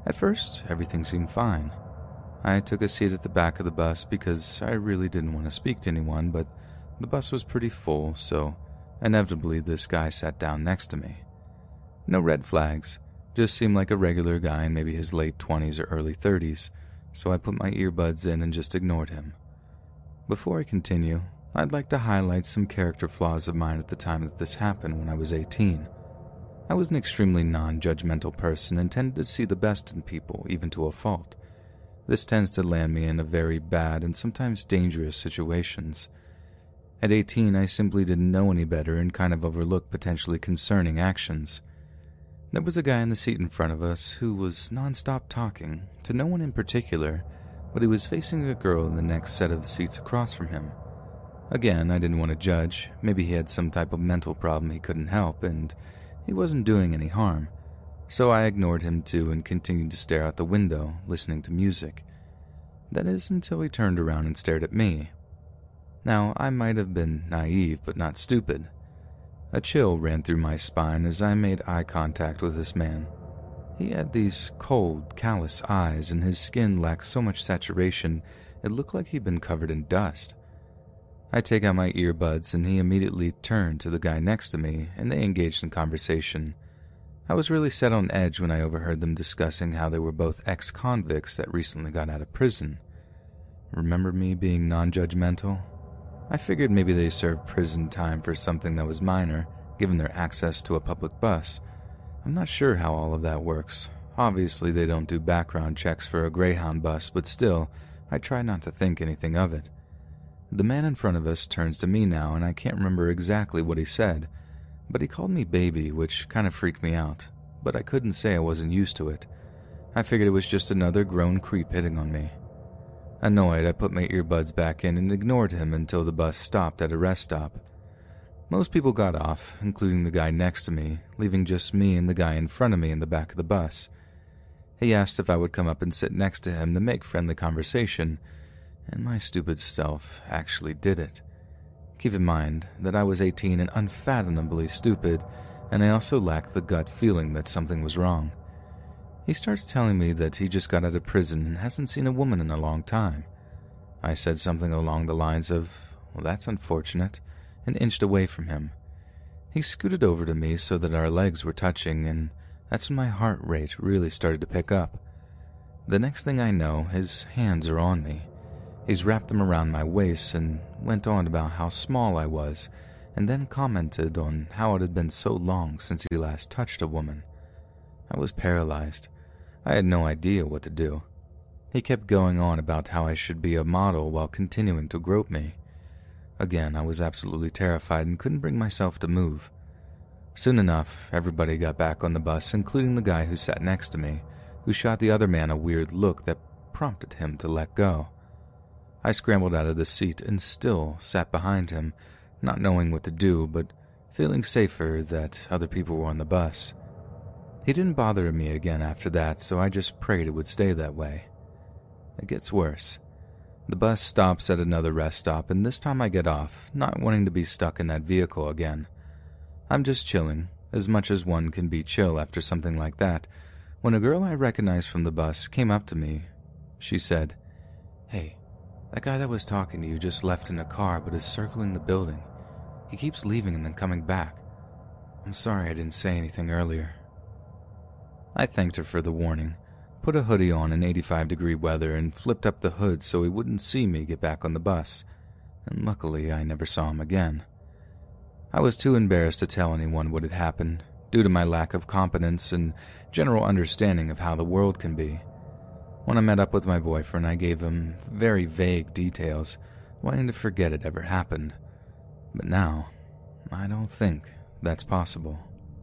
At first, everything seemed fine. I took a seat at the back of the bus because I really didn't want to speak to anyone, but the bus was pretty full, so inevitably this guy sat down next to me. No red flags, just seemed like a regular guy in maybe his late twenties or early thirties, so I put my earbuds in and just ignored him. Before I continue, I'd like to highlight some character flaws of mine at the time that this happened when I was eighteen. I was an extremely non-judgmental person and tended to see the best in people, even to a fault. This tends to land me in a very bad and sometimes dangerous situations. At eighteen, I simply didn't know any better and kind of overlooked potentially concerning actions. There was a guy in the seat in front of us who was non-stop talking, to no one in particular, but he was facing a girl in the next set of seats across from him. Again, I didn't want to judge. Maybe he had some type of mental problem he couldn't help, and he wasn't doing any harm. So I ignored him too and continued to stare out the window, listening to music. That is, until he turned around and stared at me. Now, I might have been naive, but not stupid. A chill ran through my spine as I made eye contact with this man. He had these cold, callous eyes, and his skin lacked so much saturation it looked like he'd been covered in dust. I take out my earbuds and he immediately turned to the guy next to me and they engaged in conversation. I was really set on edge when I overheard them discussing how they were both ex-convicts that recently got out of prison. Remember me being non-judgmental? I figured maybe they served prison time for something that was minor, given their access to a public bus. I'm not sure how all of that works. Obviously they don't do background checks for a Greyhound bus, but still, I try not to think anything of it. The man in front of us turns to me now, and I can't remember exactly what he said, but he called me baby, which kind of freaked me out, but I couldn't say I wasn't used to it. I figured it was just another grown creep hitting on me. Annoyed, I put my earbuds back in and ignored him until the bus stopped at a rest stop. Most people got off, including the guy next to me, leaving just me and the guy in front of me in the back of the bus. He asked if I would come up and sit next to him to make friendly conversation, and my stupid self actually did it. Keep in mind that I was eighteen and unfathomably stupid, and I also lacked the gut feeling that something was wrong. He starts telling me that he just got out of prison and hasn't seen a woman in a long time. I said something along the lines of, well, that's unfortunate, and inched away from him. He scooted over to me so that our legs were touching, and that's when my heart rate really started to pick up. The next thing I know, his hands are on me. He's wrapped them around my waist and went on about how small I was, and then commented on how it had been so long since he last touched a woman. I was paralyzed. I had no idea what to do. He kept going on about how I should be a model while continuing to grope me. Again, I was absolutely terrified and couldn't bring myself to move. Soon enough, everybody got back on the bus, including the guy who sat next to me, who shot the other man a weird look that prompted him to let go. I scrambled out of the seat and still sat behind him, not knowing what to do, but feeling safer that other people were on the bus. He didn't bother me again after that, so I just prayed it would stay that way. It gets worse. The bus stops at another rest stop, and this time I get off, not wanting to be stuck in that vehicle again. I'm just chilling, as much as one can be chill after something like that, when a girl I recognized from the bus came up to me. She said, "Hey, that guy that was talking to you just left in a car but is circling the building. He keeps leaving and then coming back. I'm sorry I didn't say anything earlier." I thanked her for the warning, put a hoodie on in eighty-five degree weather, and flipped up the hood so he wouldn't see me get back on the bus, and luckily I never saw him again. I was too embarrassed to tell anyone what had happened, due to my lack of competence and general understanding of how the world can be. When I met up with my boyfriend, I gave him very vague details, wanting to forget it ever happened. But now, I don't think that's possible.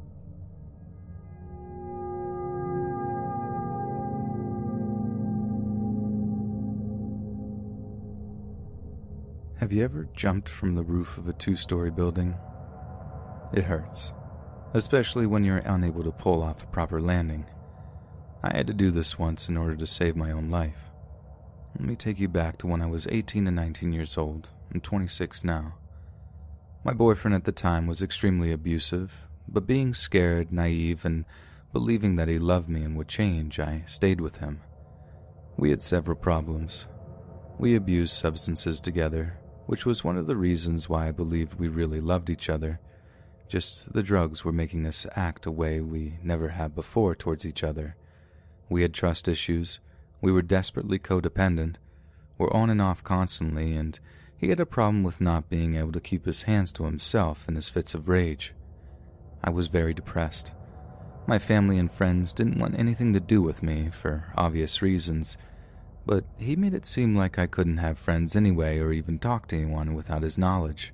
Have you ever jumped from the roof of a two-story building? It hurts, especially when you're unable to pull off a proper landing. I had to do this once in order to save my own life. Let me take you back to when I was eighteen and nineteen years old. I'm twenty-six now. My boyfriend at the time was extremely abusive, but being scared, naive, and Believing that he loved me and would change, I stayed with him. We had several problems. We abused substances together, which was one of the reasons why I believed we really loved each other. Just the drugs were making us act a way we never had before towards each other. We had trust issues, we were desperately codependent, were on and off constantly, and he had a problem with not being able to keep his hands to himself in his fits of rage. I was very depressed. My family and friends didn't want anything to do with me for obvious reasons, but he made it seem like I couldn't have friends anyway or even talk to anyone without his knowledge.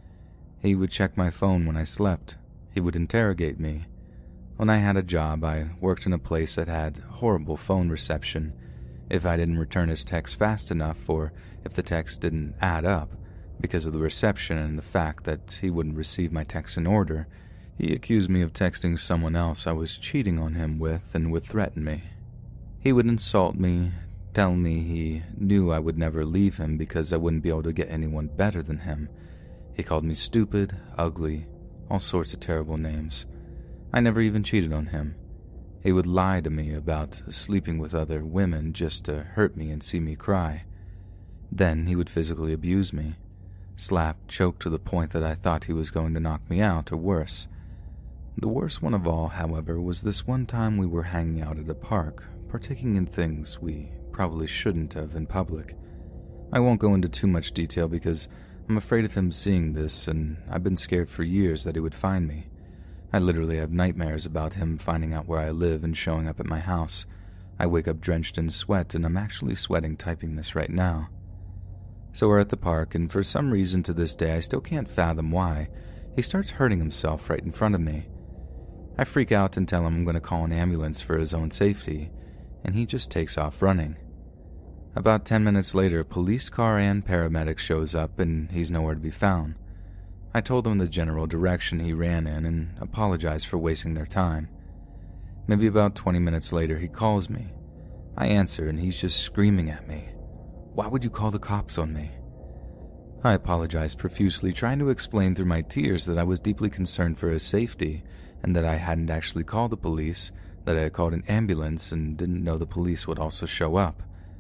He would check my phone when I slept. He would interrogate me. When I had a job, I worked in a place that had horrible phone reception. If I didn't return his text fast enough, or if the text didn't add up because of the reception and the fact that he wouldn't receive my text in order, he accused me of texting someone else I was cheating on him with and would threaten me. He would insult me, tell me he knew I would never leave him because I wouldn't be able to get anyone better than him. He called me stupid, ugly, all sorts of terrible names. I never even cheated on him. He would lie to me about sleeping with other women just to hurt me and see me cry. Then he would physically abuse me, slap, choke to the point that I thought he was going to knock me out or worse. The worst one of all, however, was this one time we were hanging out at a park, partaking in things we probably shouldn't have in public. I won't go into too much detail because I'm afraid of him seeing this, and I've been scared for years that he would find me. I literally have nightmares about him finding out where I live and showing up at my house. I wake up drenched in sweat, and I'm actually sweating typing this right now. So we're at the park, and for some reason to this day I still can't fathom why, he starts hurting himself right in front of me. I freak out and tell him I'm going to call an ambulance for his own safety, and he just takes off running. About ten minutes later, a police car and paramedic shows up, and he's nowhere to be found. I told them the general direction he ran in and apologized for wasting their time. Maybe about twenty minutes later, he calls me. I answer, and he's just screaming at me. "Why would you call the cops on me?" I apologized profusely, trying to explain through my tears that I was deeply concerned for his safety, and that I hadn't actually called the police, that I had called an ambulance and didn't know the police would also show up.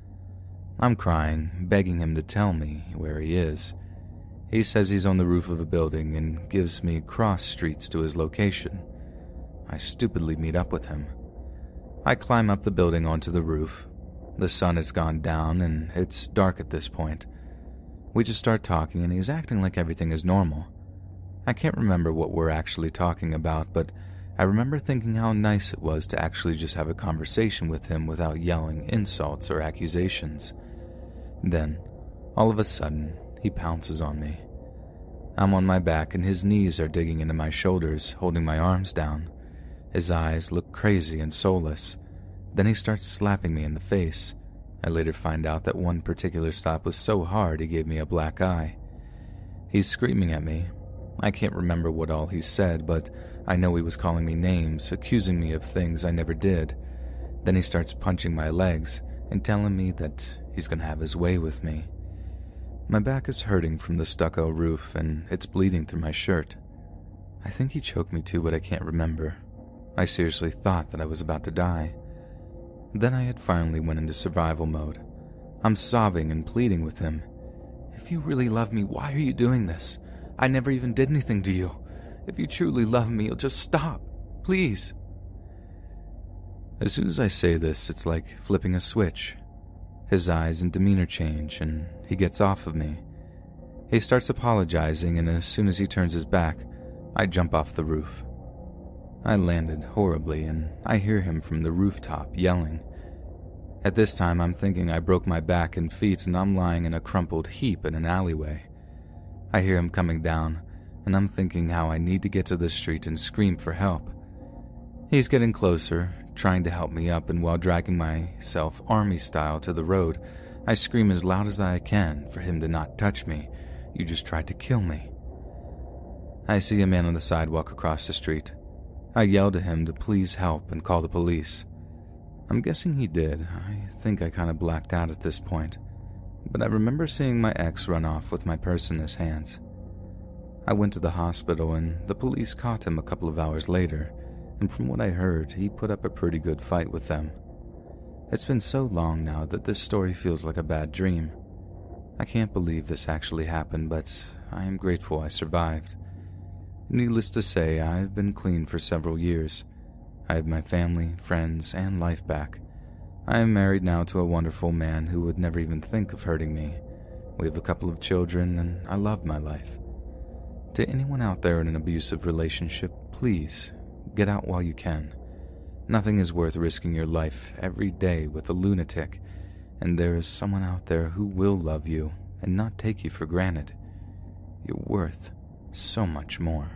I'm crying, begging him to tell me where he is. He says he's on the roof of a building and gives me cross streets to his location. I stupidly meet up with him. I climb up the building onto the roof. The sun has gone down and it's dark at this point. We just start talking and he's acting like everything is normal. I can't remember what we're actually talking about, but I remember thinking how nice it was to actually just have a conversation with him without yelling insults or accusations. Then, all of a sudden, he pounces on me. I'm on my back and his knees are digging into my shoulders, holding my arms down. His eyes look crazy and soulless. Then he starts slapping me in the face. I later find out that one particular slap was so hard he gave me a black eye. He's screaming at me. I can't remember what all he said, but I know he was calling me names, accusing me of things I never did. Then he starts punching my legs and telling me that he's gonna have his way with me. My back is hurting from the stucco roof and it's bleeding through my shirt. I think he choked me too, but I can't remember. I seriously thought that I was about to die. Then I had finally went into survival mode. I'm sobbing and pleading with him. "If you really love me, why are you doing this? I never even did anything to you. If you truly love me, you'll just stop. Please." As soon as I say this, it's like flipping a switch. His eyes and demeanor change, and he gets off of me. He starts apologizing, and as soon as he turns his back, I jump off the roof. I landed horribly, and I hear him from the rooftop yelling. At this time, I'm thinking I broke my back and feet, and I'm lying in a crumpled heap in an alleyway. I hear him coming down, and I'm thinking how I need to get to the street and scream for help. He's getting closer, trying to help me up, and while dragging myself army-style to the road, I scream as loud as I can for him to not touch me. "You just tried to kill me." I see a man on the sidewalk across the street. I yell to him to please help and call the police. I'm guessing he did. I think I kind of blacked out at this point, but I remember seeing my ex run off with my purse in his hands. I went to the hospital and the police caught him a couple of hours later, and from what I heard, he put up a pretty good fight with them. It's been so long now that this story feels like a bad dream. I can't believe this actually happened, but I am grateful I survived. Needless to say, I've been clean for several years. I have my family, friends, and life back. I am married now to a wonderful man who would never even think of hurting me. We have a couple of children, and I love my life. To anyone out there in an abusive relationship, please, get out while you can. Nothing is worth risking your life every day with a lunatic, and there is someone out there who will love you and not take you for granted. You're worth so much more.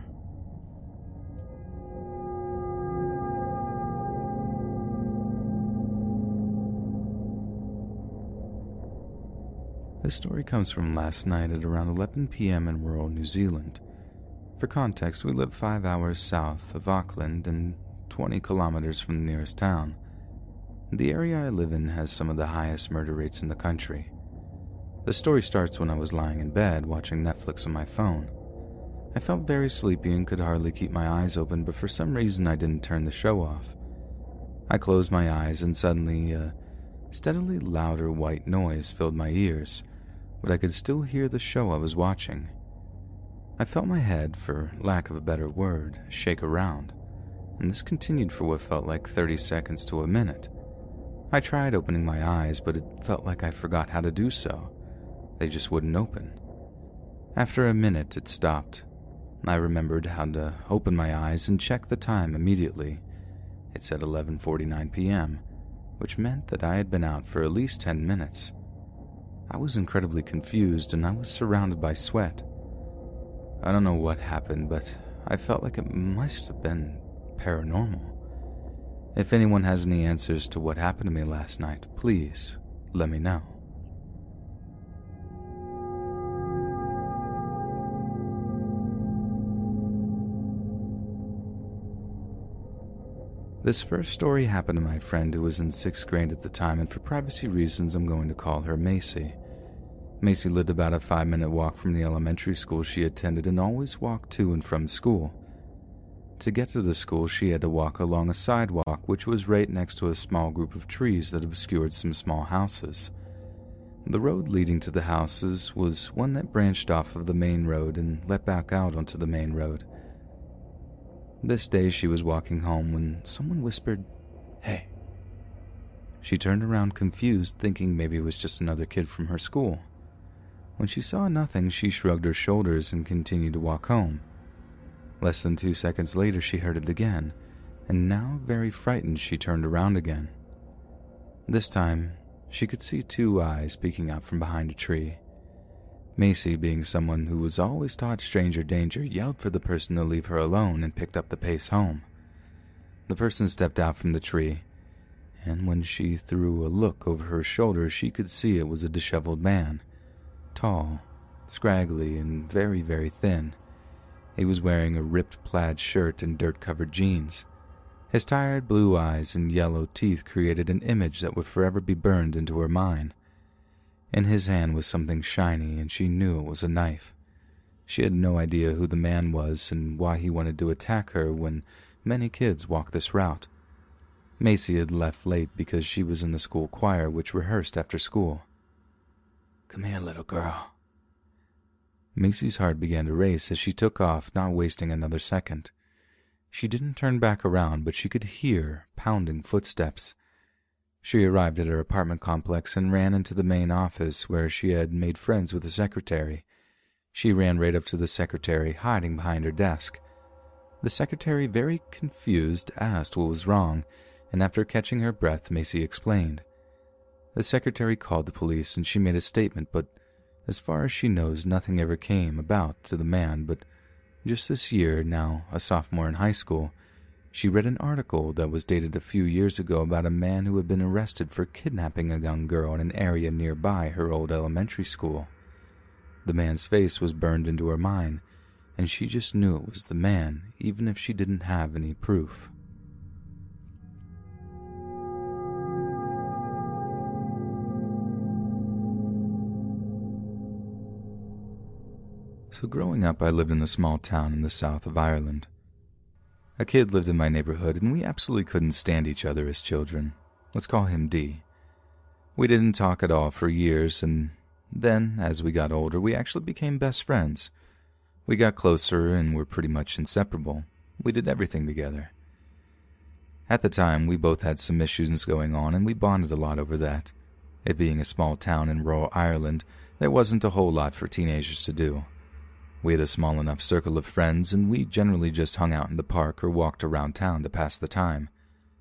This story comes from last night at around eleven p.m. in rural New Zealand. For context, we live five hours south of Auckland and twenty kilometers from the nearest town. The area I live in has some of the highest murder rates in the country. The story starts when I was lying in bed watching Netflix on my phone. I felt very sleepy and could hardly keep my eyes open, but for some reason I didn't turn the show off. I closed my eyes and suddenly a steadily louder white noise filled my ears, but I could still hear the show I was watching. I felt my head, for lack of a better word, shake around, and this continued for what felt like thirty seconds to a minute. I tried opening my eyes, but it felt like I forgot how to do so. They just wouldn't open. After a minute, it stopped. I remembered how to open my eyes and check the time immediately. It said eleven forty-nine p.m., which meant that I had been out for at least ten minutes. I was incredibly confused, and I was surrounded by sweat. I don't know what happened, but I felt like it must have been paranormal. If anyone has any answers to what happened to me last night, please let me know. This first story happened to my friend who was in sixth grade at the time, and for privacy reasons I'm going to call her Macy. Macy lived about a five-minute walk from the elementary school she attended and always walked to and from school. To get to the school, she had to walk along a sidewalk which was right next to a small group of trees that obscured some small houses. The road leading to the houses was one that branched off of the main road and let back out onto the main road. This day she was walking home when someone whispered, "Hey." She turned around confused, thinking maybe it was just another kid from her school. When she saw nothing, she shrugged her shoulders and continued to walk home. Less than two seconds later, she heard it again, and now, very frightened, she turned around again. This time, she could see two eyes peeking out from behind a tree. Macy, being someone who was always taught stranger danger, yelled for the person to leave her alone and picked up the pace home. The person stepped out from the tree, and when she threw a look over her shoulder, she could see it was a disheveled man. Tall, scraggly, and very, very thin. He was wearing a ripped plaid shirt and dirt-covered jeans. His tired blue eyes and yellow teeth created an image that would forever be burned into her mind. In his hand was something shiny, and she knew it was a knife. She had no idea who the man was and why he wanted to attack her when many kids walk this route. Macy had left late because she was in the school choir, which rehearsed after school. "Come here, little girl." Macy's heart began to race as she took off, not wasting another second. She didn't turn back around, but she could hear pounding footsteps. She arrived at her apartment complex and ran into the main office where she had made friends with the secretary. She ran right up to the secretary, hiding behind her desk. The secretary, very confused, asked what was wrong, and after catching her breath, Macy explained. The secretary called the police and she made a statement, but as far as she knows, nothing ever came about to the man. But just this year, now a sophomore in high school, she read an article that was dated a few years ago about a man who had been arrested for kidnapping a young girl in an area nearby her old elementary school. The man's face was burned into her mind, and she just knew it was the man, even if she didn't have any proof. So growing up, I lived in a small town in the south of Ireland. A kid lived in my neighborhood, and we absolutely couldn't stand each other as children. Let's call him D. We didn't talk at all for years, and then, as we got older, we actually became best friends. We got closer and were pretty much inseparable. We did everything together. At the time, we both had some issues going on, and we bonded a lot over that. It being a small town in rural Ireland, there wasn't a whole lot for teenagers to do. We had a small enough circle of friends, and we generally just hung out in the park or walked around town to pass the time.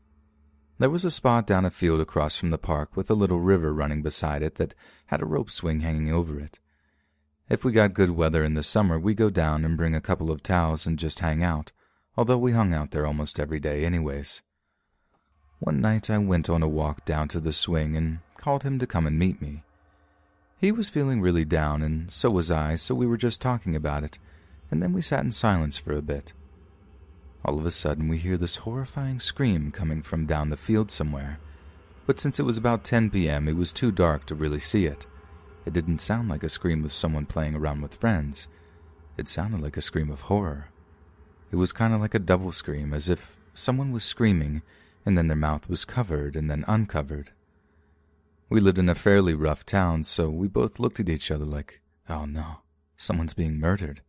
There was a spot down a field across from the park with a little river running beside it that had a rope swing hanging over it. If we got good weather in the summer, we'd go down and bring a couple of towels and just hang out, although we hung out there almost every day anyways. One night I went on a walk down to the swing and called him to come and meet me. He was feeling really down, and so was I, so we were just talking about it, and then we sat in silence for a bit. All of a sudden we hear this horrifying scream coming from down the field somewhere, but since it was about ten p.m. it was too dark to really see it. It didn't sound like a scream of someone playing around with friends. It sounded like a scream of horror. It was kind of like a double scream, as if someone was screaming, and then their mouth was covered and then uncovered. We lived in a fairly rough town, so we both looked at each other like, oh no, someone's being murdered.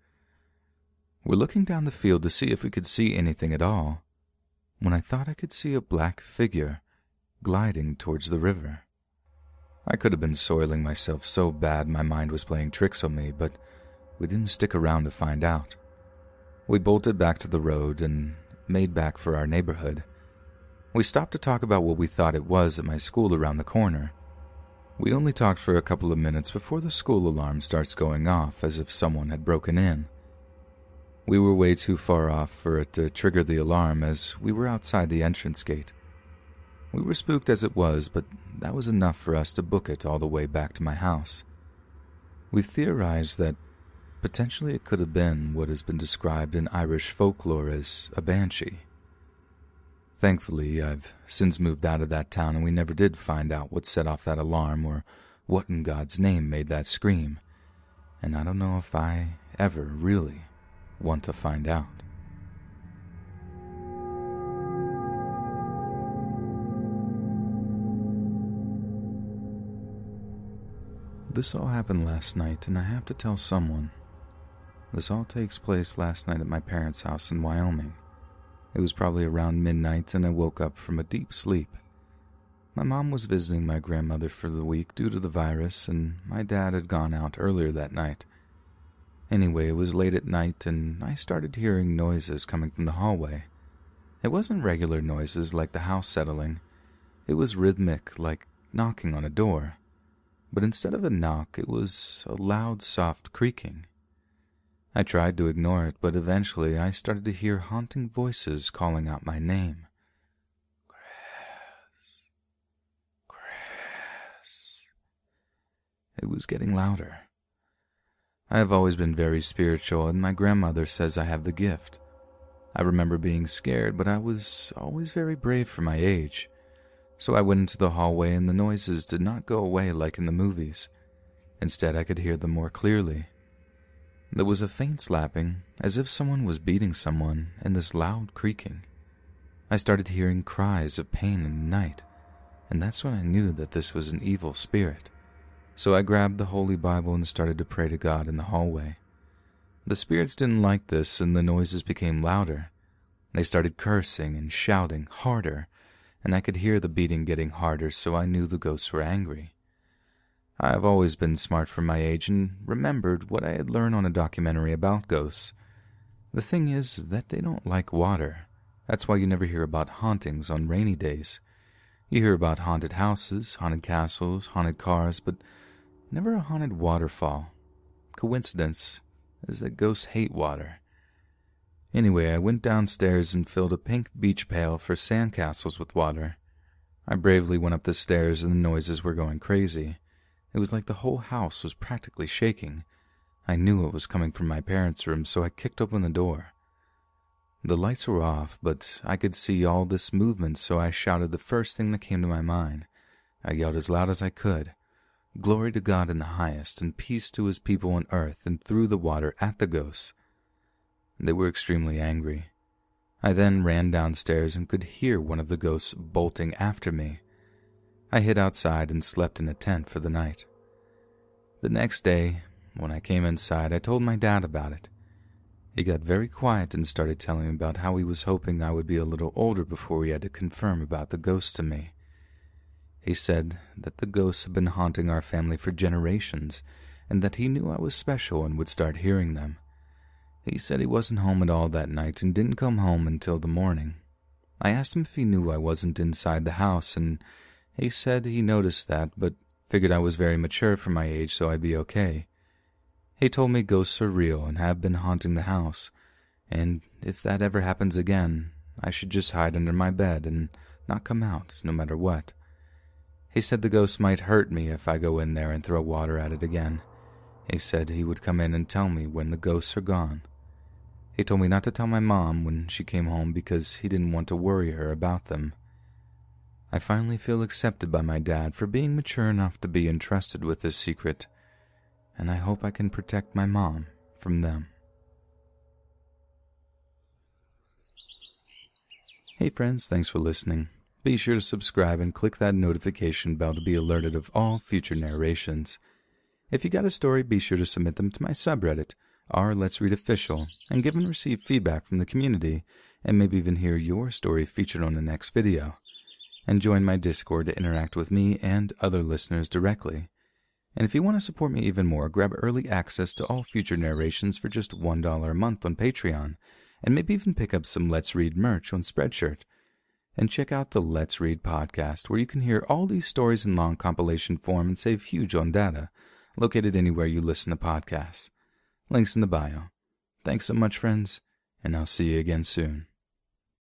We're looking down the field to see if we could see anything at all, when I thought I could see a black figure gliding towards the river. I could have been soiling myself so bad my mind was playing tricks on me, but we didn't stick around to find out. We bolted back to the road and made back for our neighborhood. We stopped to talk about what we thought it was at my school around the corner. We only talked for a couple of minutes before the school alarm starts going off as if someone had broken in. We were way too far off for it to trigger the alarm as we were outside the entrance gate. We were spooked as it was, but that was enough for us to book it all the way back to my house. We theorized that potentially it could have been what has been described in Irish folklore as a banshee. Thankfully, I've since moved out of that town and we never did find out what set off that alarm or what in God's name made that scream, and I don't know if I ever really want to find out. This all happened last night, and I have to tell someone. This all takes place last night at my parents' house in Wyoming. It was probably around midnight, and I woke up from a deep sleep. My mom was visiting my grandmother for the week due to the virus, and my dad had gone out earlier that night. Anyway, it was late at night, and I started hearing noises coming from the hallway. It wasn't regular noises like the house settling. It was rhythmic, like knocking on a door. But instead of a knock, it was a loud, soft creaking. I tried to ignore it, but eventually I started to hear haunting voices calling out my name. Chris. Chris. It was getting louder. I have always been very spiritual, and my grandmother says I have the gift. I remember being scared, but I was always very brave for my age. So I went into the hallway, and the noises did not go away like in the movies. Instead, I could hear them more clearly. There was a faint slapping, as if someone was beating someone, and this loud creaking. I started hearing cries of pain in the night, and that's when I knew that this was an evil spirit. So I grabbed the Holy Bible and started to pray to God in the hallway. The spirits didn't like this, and the noises became louder. They started cursing and shouting harder, and I could hear the beating getting harder, so I knew the ghosts were angry. I have always been smart for my age and remembered what I had learned on a documentary about ghosts. The thing is that they don't like water. That's why you never hear about hauntings on rainy days. You hear about haunted houses, haunted castles, haunted cars, but never a haunted waterfall. Coincidence is that ghosts hate water. Anyway, I went downstairs and filled a pink beach pail for sandcastles with water. I bravely went up the stairs and the noises were going crazy. It was like the whole house was practically shaking. I knew it was coming from my parents' room, so I kicked open the door. The lights were off, but I could see all this movement, so I shouted the first thing that came to my mind. I yelled as loud as I could, "Glory to God in the highest, and peace to his people on earth," and threw the water at the ghosts. They were extremely angry. I then ran downstairs and could hear one of the ghosts bolting after me. I hid outside and slept in a tent for the night. The next day, when I came inside, I told my dad about it. He got very quiet and started telling me about how he was hoping I would be a little older before he had to confirm about the ghosts to me. He said that the ghosts had been haunting our family for generations, and that he knew I was special and would start hearing them. He said he wasn't home at all that night and didn't come home until the morning. I asked him if he knew I wasn't inside the house, and he said he noticed that, but figured I was very mature for my age, so I'd be okay. He told me ghosts are real and have been haunting the house, and if that ever happens again, I should just hide under my bed and not come out, no matter what. He said the ghosts might hurt me if I go in there and throw water at it again. He said he would come in and tell me when the ghosts are gone. He told me not to tell my mom when she came home because he didn't want to worry her about them. I finally feel accepted by my dad for being mature enough to be entrusted with this secret, and I hope I can protect my mom from them. Hey friends, thanks for listening. Be sure to subscribe and click that notification bell to be alerted of all future narrations. If you got a story, be sure to submit them to my subreddit, r Let's Read Official, and give and receive feedback from the community, and maybe even hear your story featured on the next video. And join my Discord to interact with me and other listeners directly. And if you want to support me even more, grab early access to all future narrations for just one dollar a month on Patreon, and maybe even pick up some Let's Read merch on Spreadshirt. And check out the Let's Read podcast, where you can hear all these stories in long compilation form and save huge on data, located anywhere you listen to podcasts. Links in the bio. Thanks so much, friends, and I'll see you again soon.